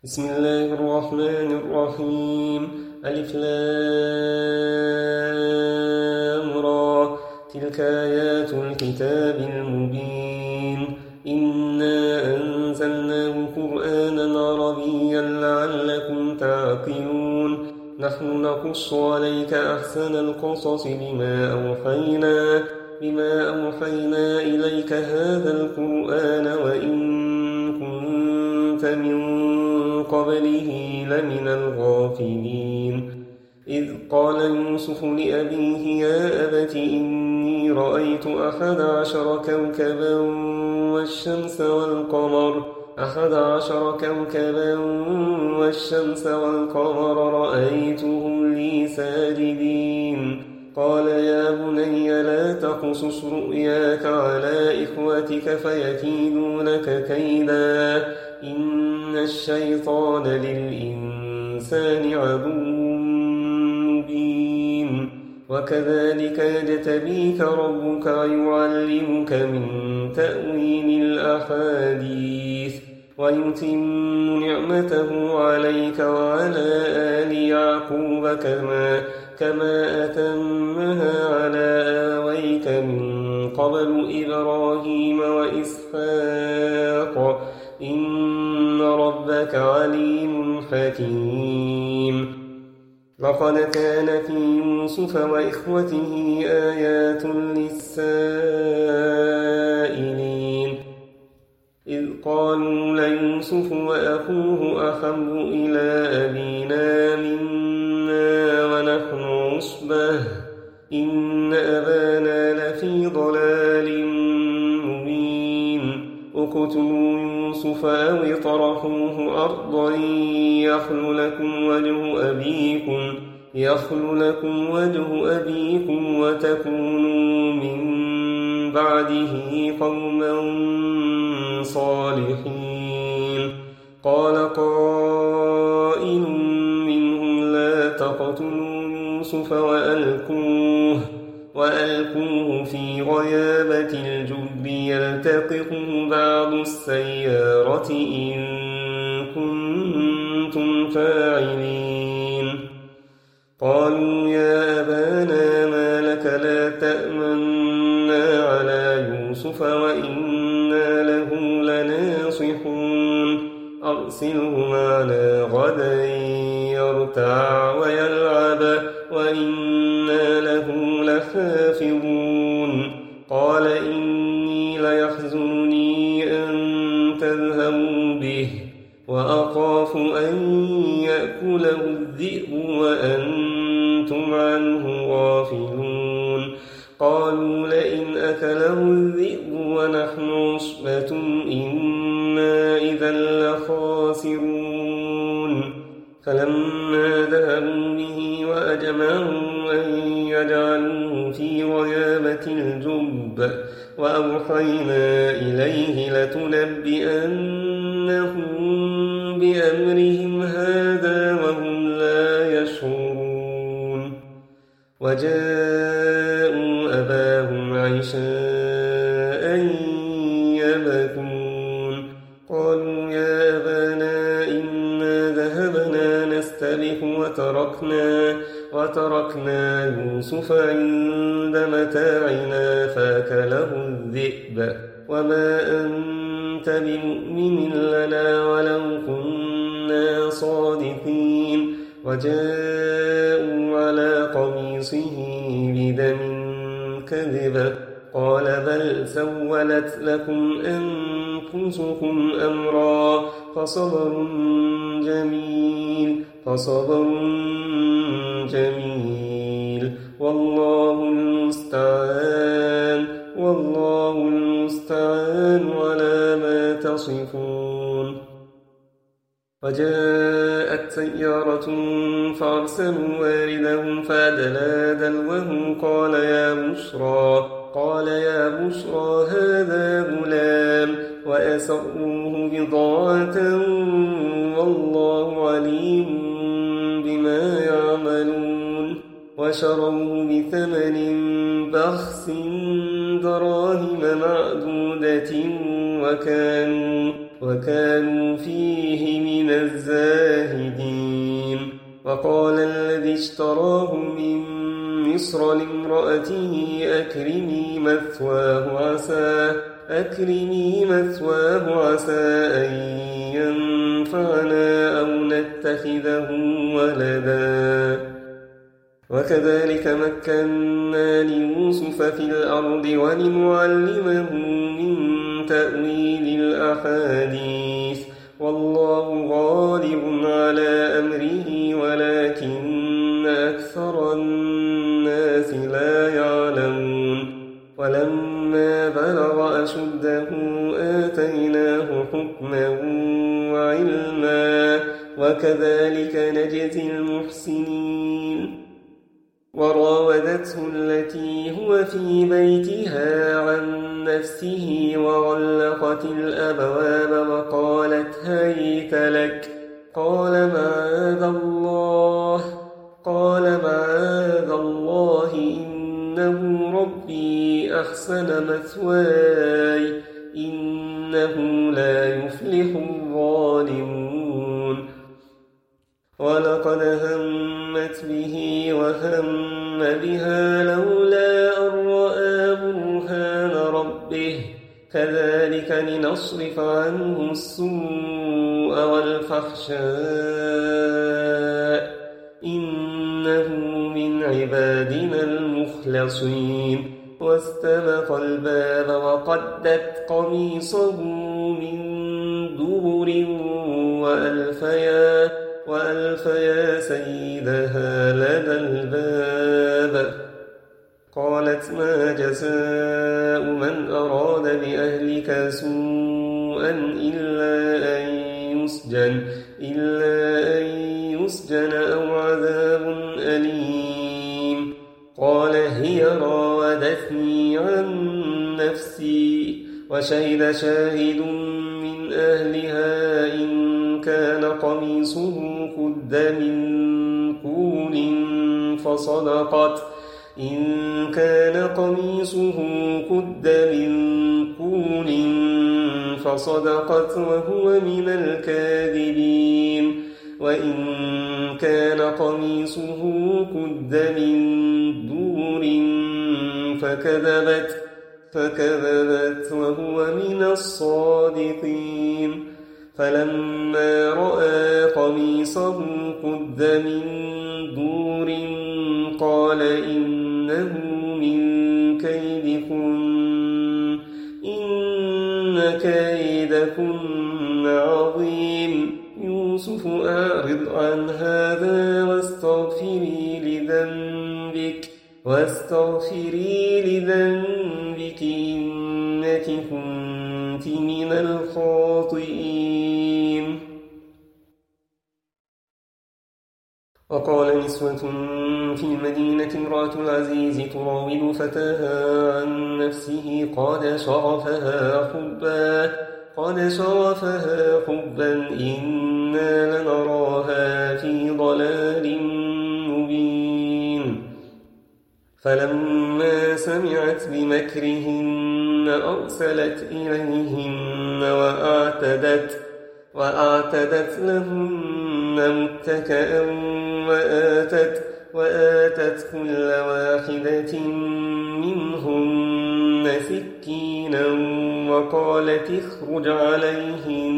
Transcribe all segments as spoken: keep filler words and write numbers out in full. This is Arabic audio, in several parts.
بسم الله الرحمن الرحيم. ألف لام را. تلك آيات الكتاب المبين. إنا أنزلناه قرآنا عربيا لعلكم تعقلون. نحن نقص عليك أحسن القصص بما أوحينا بما أوحينا إليك هذا القرآن وإن كنت من قبله لمن الغافلين. إذ قال يوسف لأبيه يا أبت إني رأيت أحد عشر كوكبا والشمس والقمر أحد عشر كوكبا والشمس والقمر رأيتهم لي ساجدين. قال يا بني لا تقصص رؤياك على إخوتك فيكيدوا لك كيدا إن الشيطان للإنسان عدو مبين. وكذلك يجتبيك ربك ويعلمك من تأويل الأحاديث ويتم نعمته عليك وعلى آل يعقوب كما كما أتمها على آبويك من قبل إبراهيم وإسحاق إن ربك عليم حكيم. لقد كان في يوسف وإخوته آيات للسائلين إذ قالوا ليوسف وأخوه أحب إلى أبينا منا ونحن عصبة إن أبانا لفي ضلال مبين. اقتلوا يوسف أو اطرحوه أرضا يخل لكم وجه أبيكم يخل لكم وجه أبيكم وتكونوا من بعده قوما صالحين. قال قائل منهم لا تقتلوا يوسف وألقوه وألقوه في غيابة الجب يلتقطه بعض السيارة إن كنتم فاعلين. قالوا يا أبانا ما لك لا تأمنا على يوسف وإنا له لناصحون أرسله معنا غدا يرتع ويلعب وإنا له لحافظون. قال إني ليحزنني أن تذهبوا به وأخاف أن يأكله الذئب وأنتم عنه غافلون. قالوا لئن أكله الذئب ونحن عصبة إنا إذا لخاسرون. فلما ذهبوا به وأجمعوا أن يجعلوه في غيابة الجب وأوحينا إليه لتنبئنهم بأمرهم هذا وهم لا يشعرون. وجاءوا أباهم عشاء يبكون. قالوا يا أبانا إنا ذهبنا نستبق وتركنا وتركنا يوسف عند متاعنا فأكله الذئب وما أنت بمؤمن لنا ولو كنا صادقين. وجاءوا على قميصه بدم كذب قال بل سولت لكم أنفسكم أمرا فصبر جميل فصبر جميل والله المستعان والله المستعان على ما تصفون. وجاءت سيارة فأرسلوا واردهم فأدلى دلوه قال يا بشرى قال يا بشرى هذا غلام وأسروه بضاعة والله عليم بما يعملون. وشروه بثمن بخس دراهم معدودة وكانوا وكانوا فيه من الزاهدين. وقال الذي اشتراه من مصر لامرأته أكرمي مثواه عسى أكرمي مثواه عسى أن ينفعنا أو نتخذه ولدا. وكذلك مكنا ليوسف في الأرض ولنعلمه من تأويل الأحاديث والله غالب على أمره ولكن أكثر الناس لا يعلمون. ولما بلغ أشده آتيناه حكما وعلما وكذلك نجزي المحسنين. وراودته التي هو في بيتها عن نفسه وغلقت الأبواب وقالت هيت لك قال معاذ الله قال معاذ الله إنه ربي أحسن مثواي إنه لا يفلح الظالمون. ولقد همت به وهم بها لولا أن رأى برهان ربه كذلك لنصرف عنه السوء والفحشاء إنه من عبادنا المخلصين. واستبق الباب وقدت قميصه من دبر وألفيا وألفيا سيدها لدى الباب. قالت ما جزاء من أراد بأهلك سوءا إلا أن يسجن إلا أن يسجن أو عذاب أليم. قال هي راودتني عن نفسي وشهد شاهد من أهلها إن كان قميصه قد من قول فصدقت إن كان قميصه قد من قول فصدقت وهو من الكاذبين. وإن كان قميصه قد من دور فكذبت فكذبت وهو من الصادقين. فلما رأى قميصه قد من دور قال إنه من كيدكن إن كيدكن عظيم. يوسف أعرض عن هذا واستغفري لذنبك واستغفري لذنبك إنك كنت من الخاطئين. وقال نسوة في المدينة امرأة العزيز تراود فتاها عن نفسه قد شغفها حبا قد شغفها حبا إنا لنراها في ضلال مبين. فلما سمعت بمكرهن أرسلت إليهن وأعتدت وأعتدت لهن متكئا وآتت وآتت كل واحدة منهن سكينا وقالت اخرج عليهن.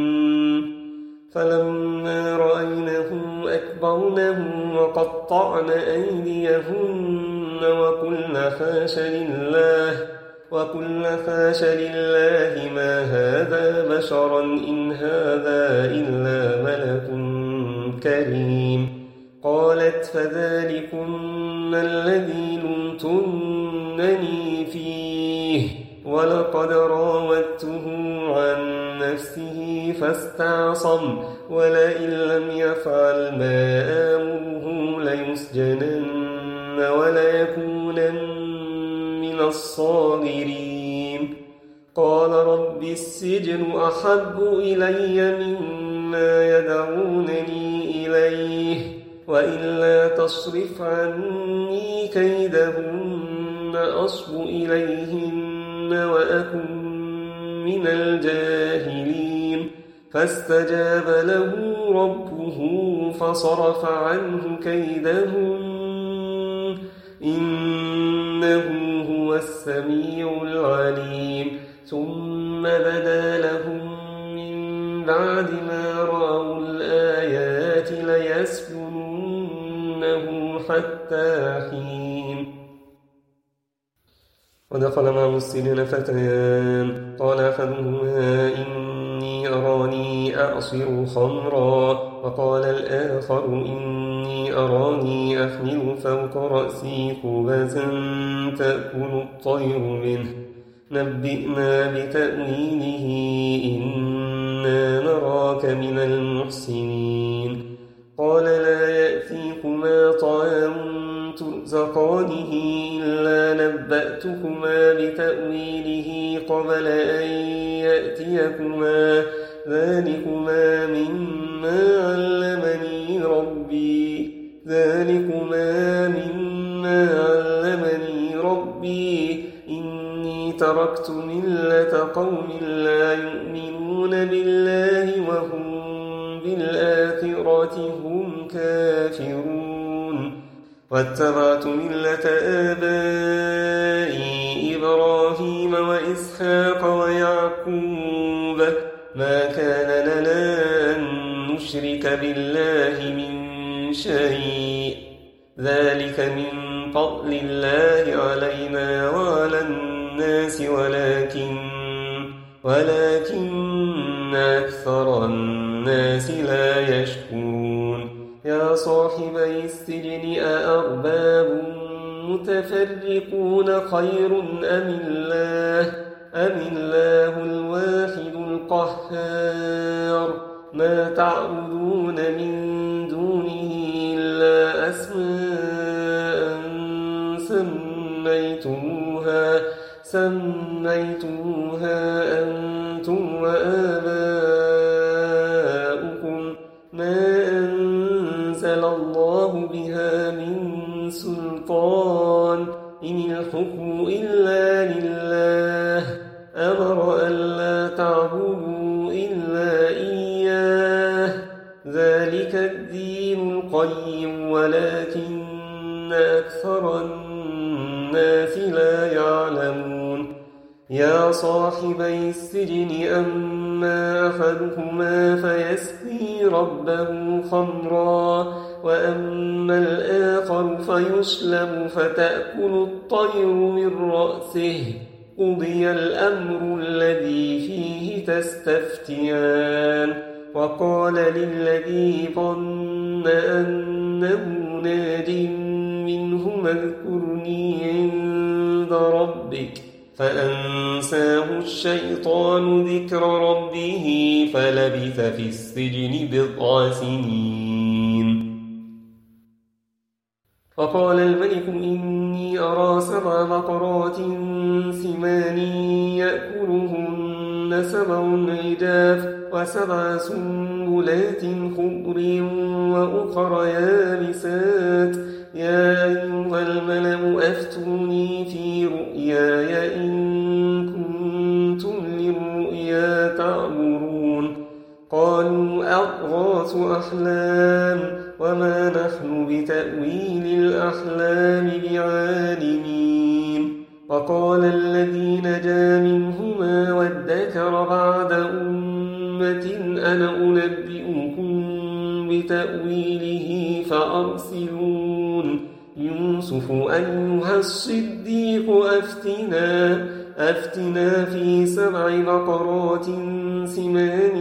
فلما رأينه أكبرنه وقطعن أيديهن وقلن حاش لله وقلن حاش لله ما هذا بشرا إن هذا إلا ملك كريم. قالت فذلكن الذي لمتنني فيه ولقد راودته عن نفسه فاستعصم ولئن لم يفعل ما آمره ليسجنن وليكونن من الصاغرين. قال رب السجن أحب إلي مما يدعونني إليه وإلا تصرف عني كيدهن أصب إليهن وأكن من الجاهلين. فاستجاب له ربه فصرف عنه كيدهم إنه هو السميع العليم ثم بدا لهم من بعد ما رأوا الآيات ليسجننه حتى حين ودخل معه السجن فتيان قال أحدهما إني أراني أعصر خمرا وقال الآخر إني أراني أحمل فوق رأسي خبزا تأكل الطير منه نبئنا بتأويله إنا نراك من المحسنين قال لا يأتيكما طعام ترزقانه إلا نبأتكما بتأويله قبل أن يأتيكما ذلكما مما علمني ربي ذلكما مما علمني ربي إني تركت ملة قوم لا يؤمنون بالله وهم بالآخرة هم كافرون واتبعت ملة آبائي إبراهيم وإسحاق ويعقوب ما كان لنا أن نشرك بالله من شيء ذلك من فضل الله علينا وعلى الناس ولكن ولكن أكثر الناس لا يشكرون يا صاحبي السجن أأرباب متفرقون خير أم الله أم الله الواحد القهار ما تعبدون من دونه إلا أسماء سميتموها سميتموها أنتم وآباؤكم ما أنزل الله بها من سلطان إن الحكم إلا لله أمر ألا تعبدوا إلا إياه ذلك الدين القيم ولكن أكثر الناس لا يعلمون يا صاحبي السجن أما أحدهما فيسقي ربه خمرا وأما الآخر فيسلم فتأكل الطير من رأسه قضي الأمر الذي فيه تستفتيان وقال للذي ظن أنه ناج منهما اذكرني عند ربك فأنساه الشيطان ذكر ربه فلبث في السجن بضع سنين فقال الملك إني أرى سبع بقرات سمان يأكلهن سبع عجاف وسبع سنبلات خضر وأخر يابسات يا أيها الملأ أفتوني في رؤياي إن كنتم للرؤيا تعبرون قالوا أضغاث أحلام وما نحن بتأويل الأحلام بعالمين وقال الذي نجا منهما وادكر بعد أمة أنا أنبئكم بتأويله فأرسلون يوسف أيها الصديق أفتنا أفتنا في سبع بقرات سمان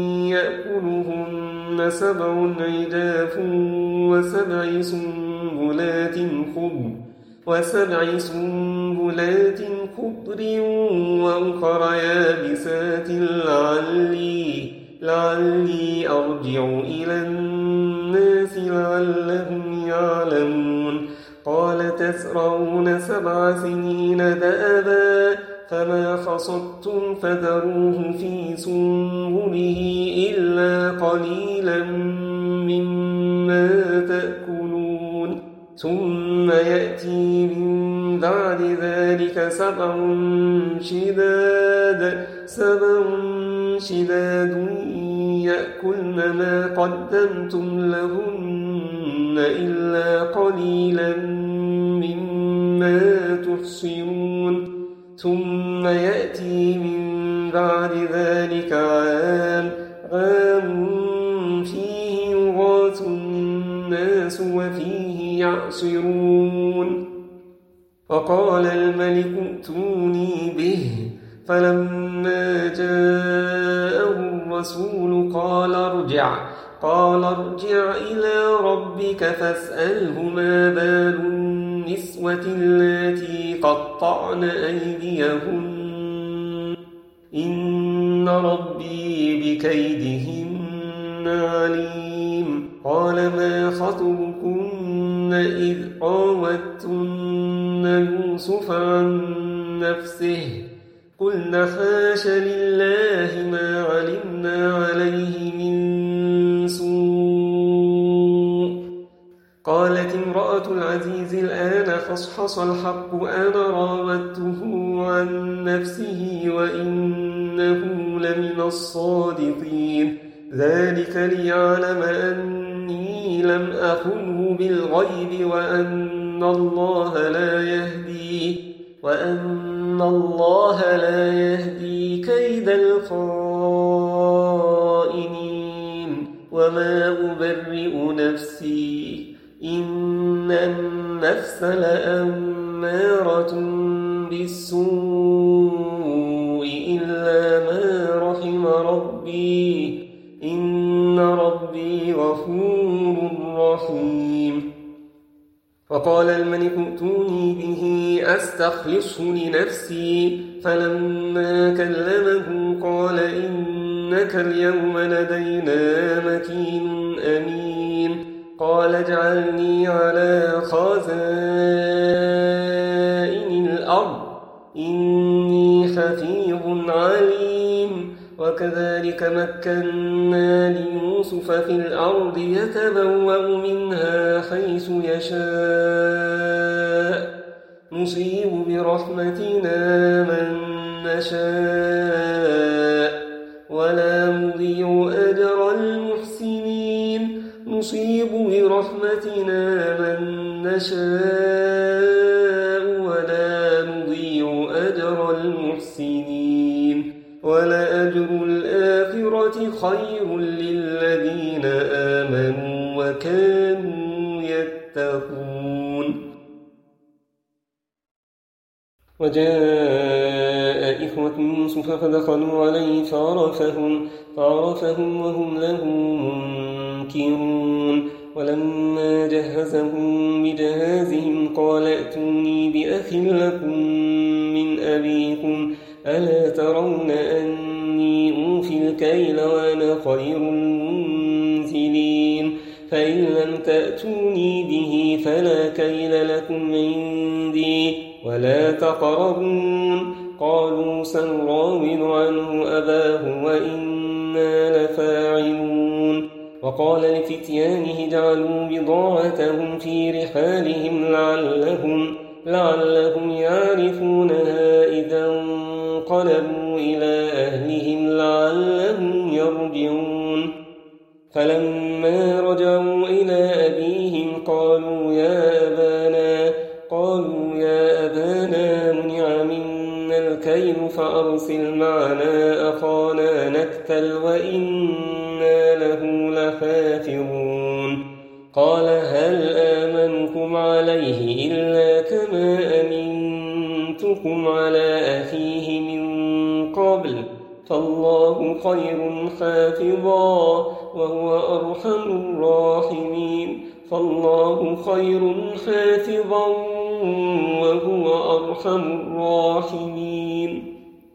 يأكلهن سبع عجاف وسبع سنبلات خضر وسبع سنبلات خضر وأخر يابسات لعلي لعلي أرجع إلى الناس لعلهم يعلمون قال تزرعون سبع سنين دأبا فما حصدتم فذروه في سنبله إلا قليلا مما تأكلون ثم يأتي من بعد ذلك سبع شداد سبع شداد يأكلن ما قدمتم لهن إلا قليلا مما تحصنون ثم يأتي من بعد ذلك عام عام فيه يغاث الناس وفيه يعصرون وقال الملك ائتوني به فلما جاءه الرسول قال ارجع قال ارجع إلى ربك فاسأله ما بال النسوة اللاتي قطعن أيديهن إن ربي بكيدهن عليم قال ما خطبكن إذ راوتن يوسف عن نفسه قلنا حاش لله ما علمنا عليه من سوء قالت امرأة العزيز الآن خصحص الحق أنا راودته عن نفسه وإنه لمن الصادقين ذلك ليعلم أني لم أخنه بالغيب وأن الله لا يهدي وأن الله لا يهدي كيد الخائنين وما أبرئ نفسي إن النفس لأمارة بالسوء إلا ما رحم ربي إن ربي غفور رحيم وقال الملك ائتوني به أستخلصه لنفسي فلما كلمه قال إنك اليوم لدينا مكين أمين قال اجعلني على خزائن الأرض إني حفيظ عليم وكذلك مكنا ليوسف في الأرض يتبوأ منها حيث يشاء نصيب برحمتنا من نشاء ولا نضيع أجر المحسنين نصيب برحمتنا من نشاء ولا نضيع أجر المحسنين ولأجر الآخرة خير للذين آمنوا وكانوا يتقون وجاء إخوة يوسف فدخلوا عليه فعرفهم, فعرفهم وهم له منكرون ولما جهزهم بجهازهم قال ائتوني بأخ لكم من أبيكم ألا ترون أني أوفي الكيل وأنا خير المنزلين فإن لم تأتوني به فلا كيل لكم عندي ولا تقربون قالوا سنراود عنه أباه وإنا لفاعلون وقال لفتيانه جعلوا بضاعتهم في رحالهم لعلهم, لعلهم يعرفونها إذا انقلبوا إلى أهلهم لعلهم يرجعون فلما رجعوا إلى أبيهم قالوا يا أبانا قالوا يا أبانا منع منا الكيل فأرسل معنا أخانا نكتل وإنا له لحافظون قال هل آمنكم عليه إلا كما أمنتكم على أخيه من قبل فالله خير حافظا وهو أرحم الراحمين فالله خير حافظا وهو أرحم الراحمين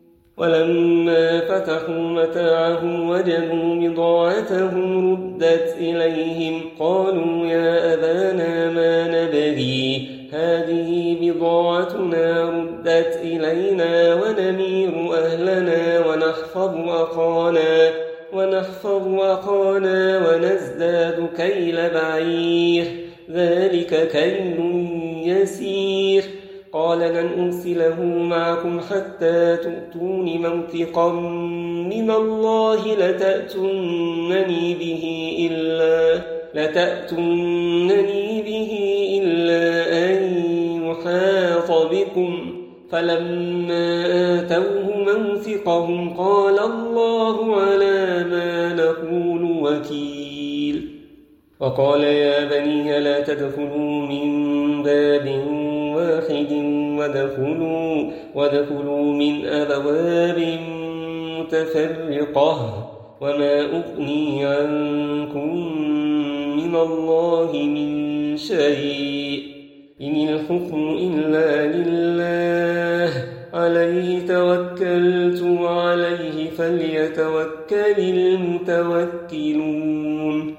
ولما فتحوا متاعهم وجدوا بضاعتهم ردت إليهم قالوا يا أبانا ما نبغي هذه بضاعتنا ردت إلينا ونمير أهلنا ونحفظ أخانا ونحفظ أخانا ونزداد كيل بعير ذلك كيل يسير قال لن أرسله معكم حتى تؤتون موثقا من الله لتأتونني به إلا لتأتونني به إلا أن يحاط بكم فلما آتوه موثقهم قال الله على ما نقول وكيل وقال يا بني لا تدخلوا من باب واحد ودخلوا, ودخلوا من أبواب متفرقة وما أغني عنكم من الله من شيء إن الحكم إلا لله عليه توكلت وعليه فليتوكل المتوكلون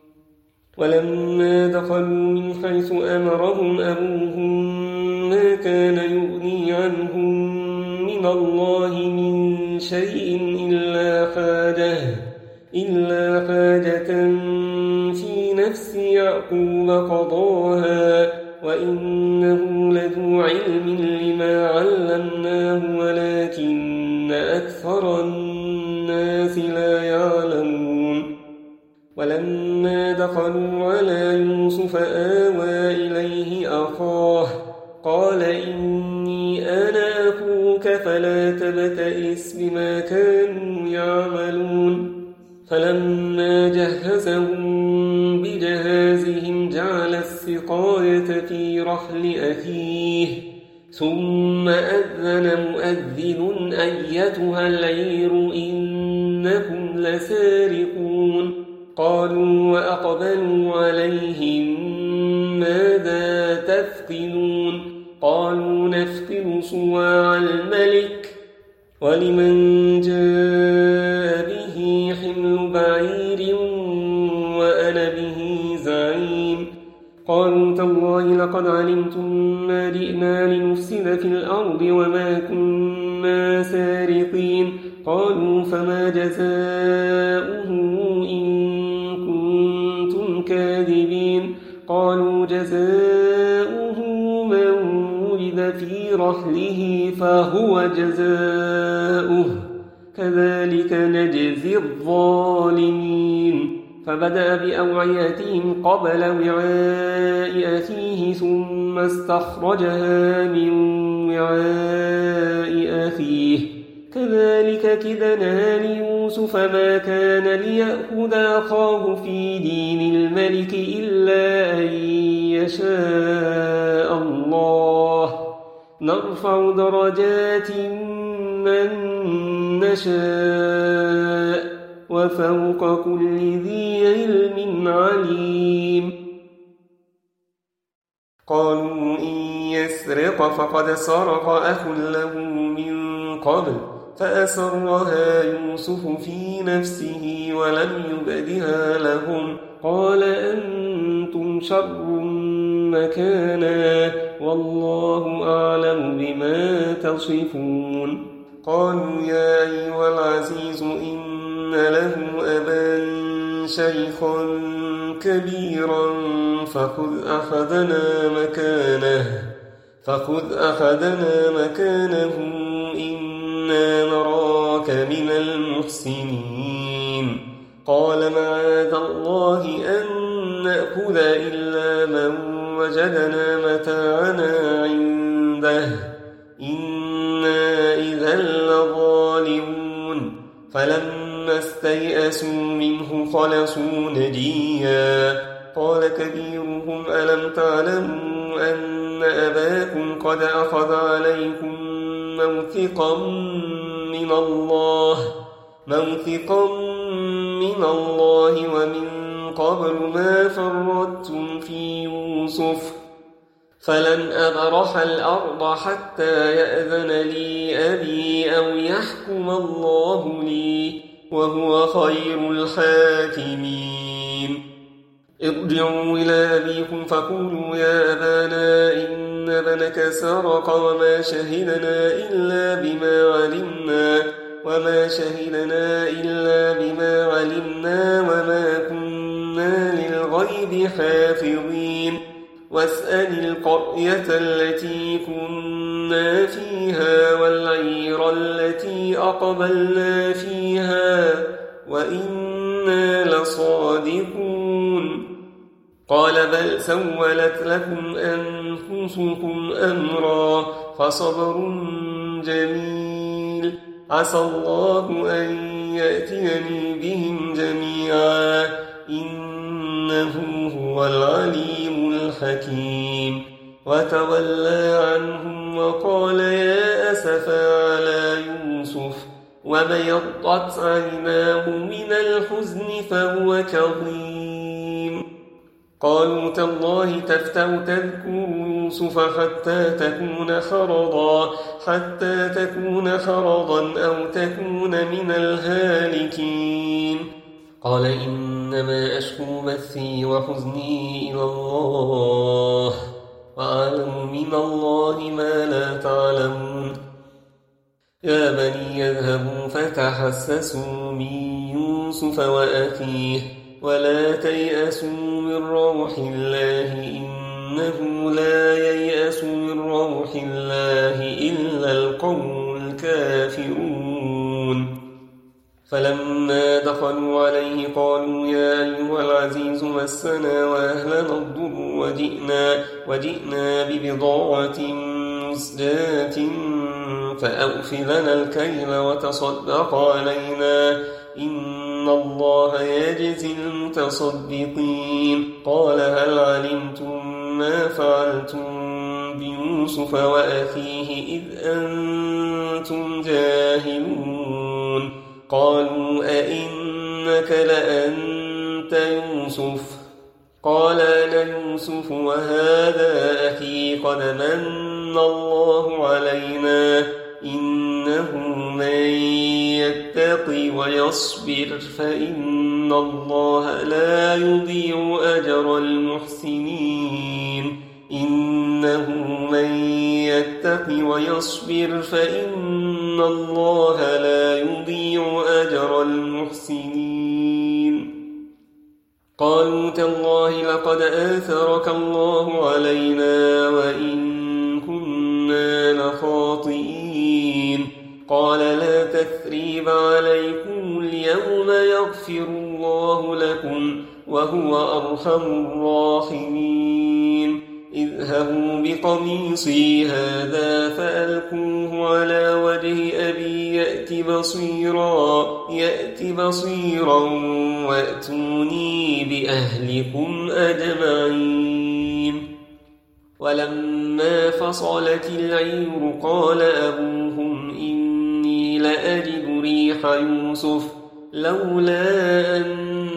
ولما دخلوا من حيث أمرهم أبوهم ما كان يغني عنهم من الله من شيء إلا حاجة إلا حاجة في نفس يعقوب قضاها وإنه لذو علم لما علمناه ولكن أكثر الناس لا يعلمون ولما دخلوا على يوسف آوى إليه أخاه قال إني أنا أخوك فلا تبتئس بما كانوا يعملون فلما جهزهم بجهازهم جعل السقاية في رحل أخيه ثم أذن مؤذن أيتها العير إنكم لسارقون قالوا وأقبلوا عليهم ماذا تفقدون قالوا نفقد صواع الملك ولمن جاء به حمل بعير وأنا به زعيم قالوا تالله لقد علمتم ما جئنا لنفسد في الأرض وما كنا سارقين قالوا فما جزاؤه إن كنتم كاذبين قالوا جزاؤه من ولد في رحله فهو جزاؤه كذلك نجزي الظالمين فبدأ بأوعيتهم قبل وعاء أخيه ثم استخرجها من وعاء أخيه كذلك كدنا ليوسف ما كان ليأخذ أخاه في دين الملك إلا أن يشاء الله نرفع درجات من نشاء وفوق كل ذي علم عليم قالوا إن يسرق فقد سرق أخ له من قبل فأسرها يوسف في نفسه ولم يبدها لهم قال أنتم شر مكانا والله أعلم بما تصفون قالوا يا أيها العزيز إن له أبا شيخا كبيرا فخذ أحدنا مكانه فخذ أحدنا مكانه إنا نراك من المحسنين قال معاذ الله أن نأخذ إلا من وجدنا متاعنا عنده إنا إذا لظالمون فلما استيئسوا منه خلصوا نجيا قال كبيرهم ألم تعلموا أن أباكم قد أخذ عليكم موثقا من الله موثقا من الله ومن قبل ما فرطتم في يوسف فلن أبرح الأرض حتى يأذن لي أبي أو يحكم الله لي وهو خير الحاكمين ارجعوا إلى أبيكم فقولوا يا أبانا إن ابنك سرق وما شهدنا إلا بما علمنا وما شهدنا إلا بما علمنا وما كنا للغيب حافظين واسأل القرية التي كنا فيها والعير التي أقبلنا فيها وإنا لصادقون قال بل سولت لكم أنفسكم أمرا فصبر جميل عسى الله أن يأتيني بهم جميعا إنه هو العليم الحكيم وتولى عنهم وقال يا أسفا على يوسف وبيضت عيناه من الحزن فهو كظيم قالوا تالله تفتأ تذكر يوسف حتى تكون حرضا حتى تكون حرضا أو تكون من الهالكين قال إنما أشكو بثي وحزني إلى الله وأعلم من الله ما لا تعلمون يا بني يذهبوا فتحسسوا من يوسف وأخيه ولا تيأسوا من روح الله إنه لا ييأس من روح الله إلا القوم الكافرون فلما دخلوا عليه قالوا يا أيها العزيز مسنا وأهلنا الضر وجئنا, وجئنا ببضاعة مزجاة فأوف لنا الكيل وتصدق علينا إن الله يجزي المتصدقين قال هل علمتم ما فعلتم بيوسف وأخيه إذ أنتم جاهلون قالوا أئنك لأنت يوسف قال أنا يوسف وهذا أخي قد من الله علينا إنه من يتقي ويصبر فإن الله لا يضيع أجر المحسنين إنه من يتقي ويصبر فإن الله لا يضيع أجر المحسنين قالوا تالله لقد آثرك الله علينا وإن كنا لخاطئين قال لا تثريب عليكم اليوم يغفر الله لكم وهو أرحم الراحمين اذهبوا بقميصي هذا فألقوه على وجه أبي يأت بصيرا يأت بصيرا وأتوني بأهلكم أجمعين ولما فصلت العير قال أبوهم إني لأجد ريح يوسف لولا أن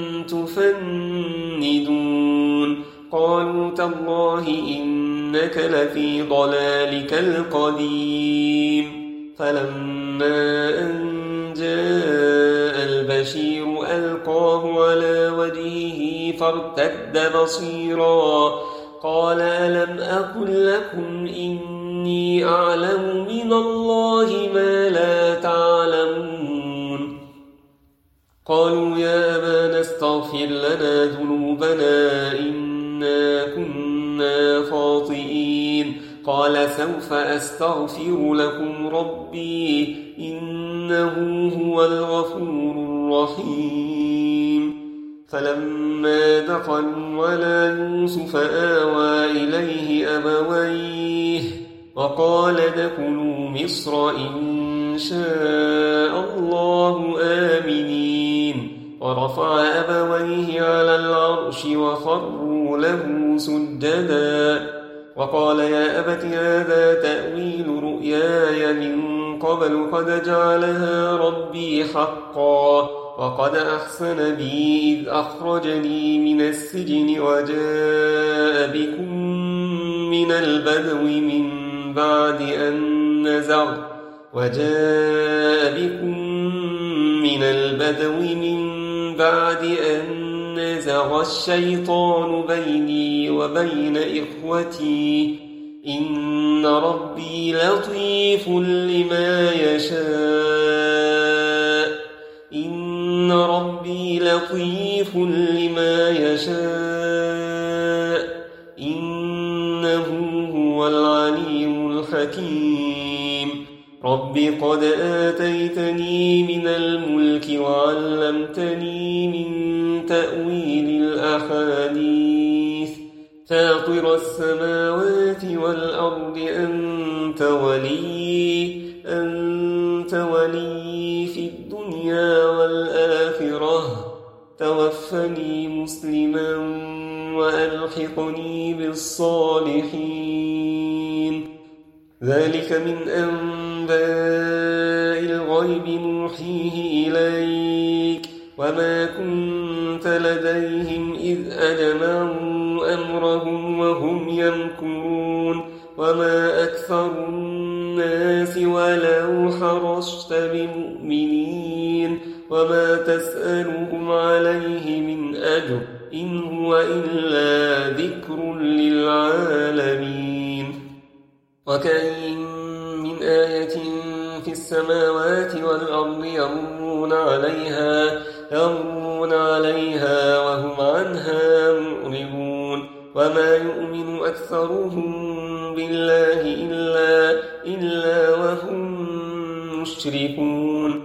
تفندون قالوا تالله إنك لفي ضلالك القديم فلما أن جاء البشير ألقاه على وجهه فارتد بصيرا قال ألم أقل لكم إني أعلم من الله ما لا تعلمون قالوا يا أبانا استغفر لنا ذنوبنا إنا كنا خاطئين قال سوف أستغفر لكم ربي إنه هو الغفور الرحيم فلما دخلوا على يوسف آوى إليه أبويه وقال ادخلوا مصر إن شاء الله آمنين ورفع أبويه على العرش وخروا له سجدا وقال يا أبت هذا تأويل رؤياي من قبل قد جعلها ربي حقا وقد أحسن بي إذ أخرجني من السجن وجاء بكم من البدو من بعد أن نزغ وجاء بكم من البدو من بعد أن نزغ الشيطان بيني وبين إخوتي إن ربي لطيف لما يشاء إن ربي لطيف لما يشاء إن رب قد آتيتني من الملك وعلمتني من تأويل الأحاديث فاطر السماوات والأرض أنت ولي أنت ولي في الدنيا والآخرة توفني مسلما وألحقني بالصالحين ذلك من أنباء الغيب نوحيه إليك وما كنت لديهم إذ أجمعوا أمرهم وهم يمكرون وما أكثر الناس ولو حرصت بمؤمنين وما تسألهم عليه من أجر إن هو إلا ذكر للعالمين وكأين من آية في السماوات والأرض يمرون عليها يمرون عليها وهم عنها معرضون وما يؤمن أكثرهم بالله إلا, إلا وهم مشركون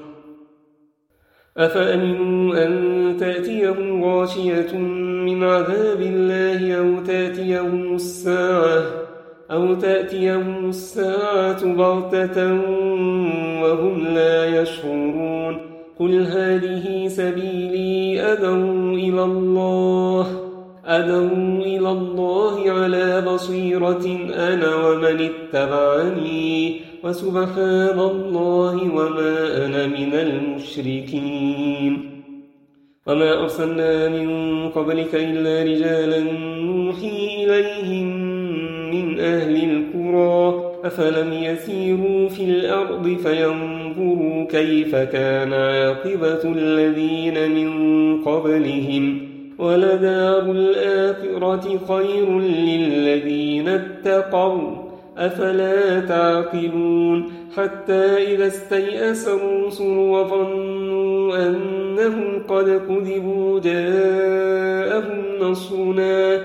أفأمنوا أن تأتيهم غاشية من عذاب الله أو تأتيهم الساعة أو تأتيهم الساعة بغتة وهم لا يشعرون قل هذه سبيلي أدعو إلى الله أدعو إلى الله على بصيرة أنا ومن اتبعني وسبحان الله وما أنا من المشركين وما أرسلنا من قبلك إلا رجالا نوحي إليهم من أهل القرى أفلم يسيروا في الأرض فينظروا كيف كان عاقبة الذين من قبلهم ولدار الآخرة خير للذين اتقوا أفلا تعقلون حتى إذا استيأس الرسل وظنوا أنهم قد كذبوا جاءهم نصرنا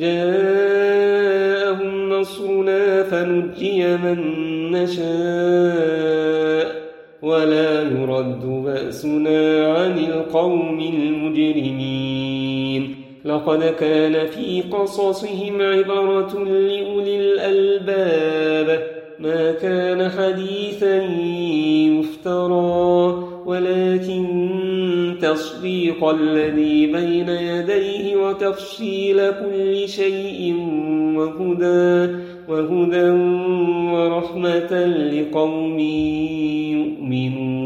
جاءهم نصرنا فنجي من نشاء ولا يرد بأسنا عن القوم المجرمين لقد كان في قصصهم عبرة لأولي الألباب ما كان حديثا يفترى ولكن تصديق الذي بين يديه وتفصيل كل شيء وهدى وهدى ورحمة لقوم يؤمنون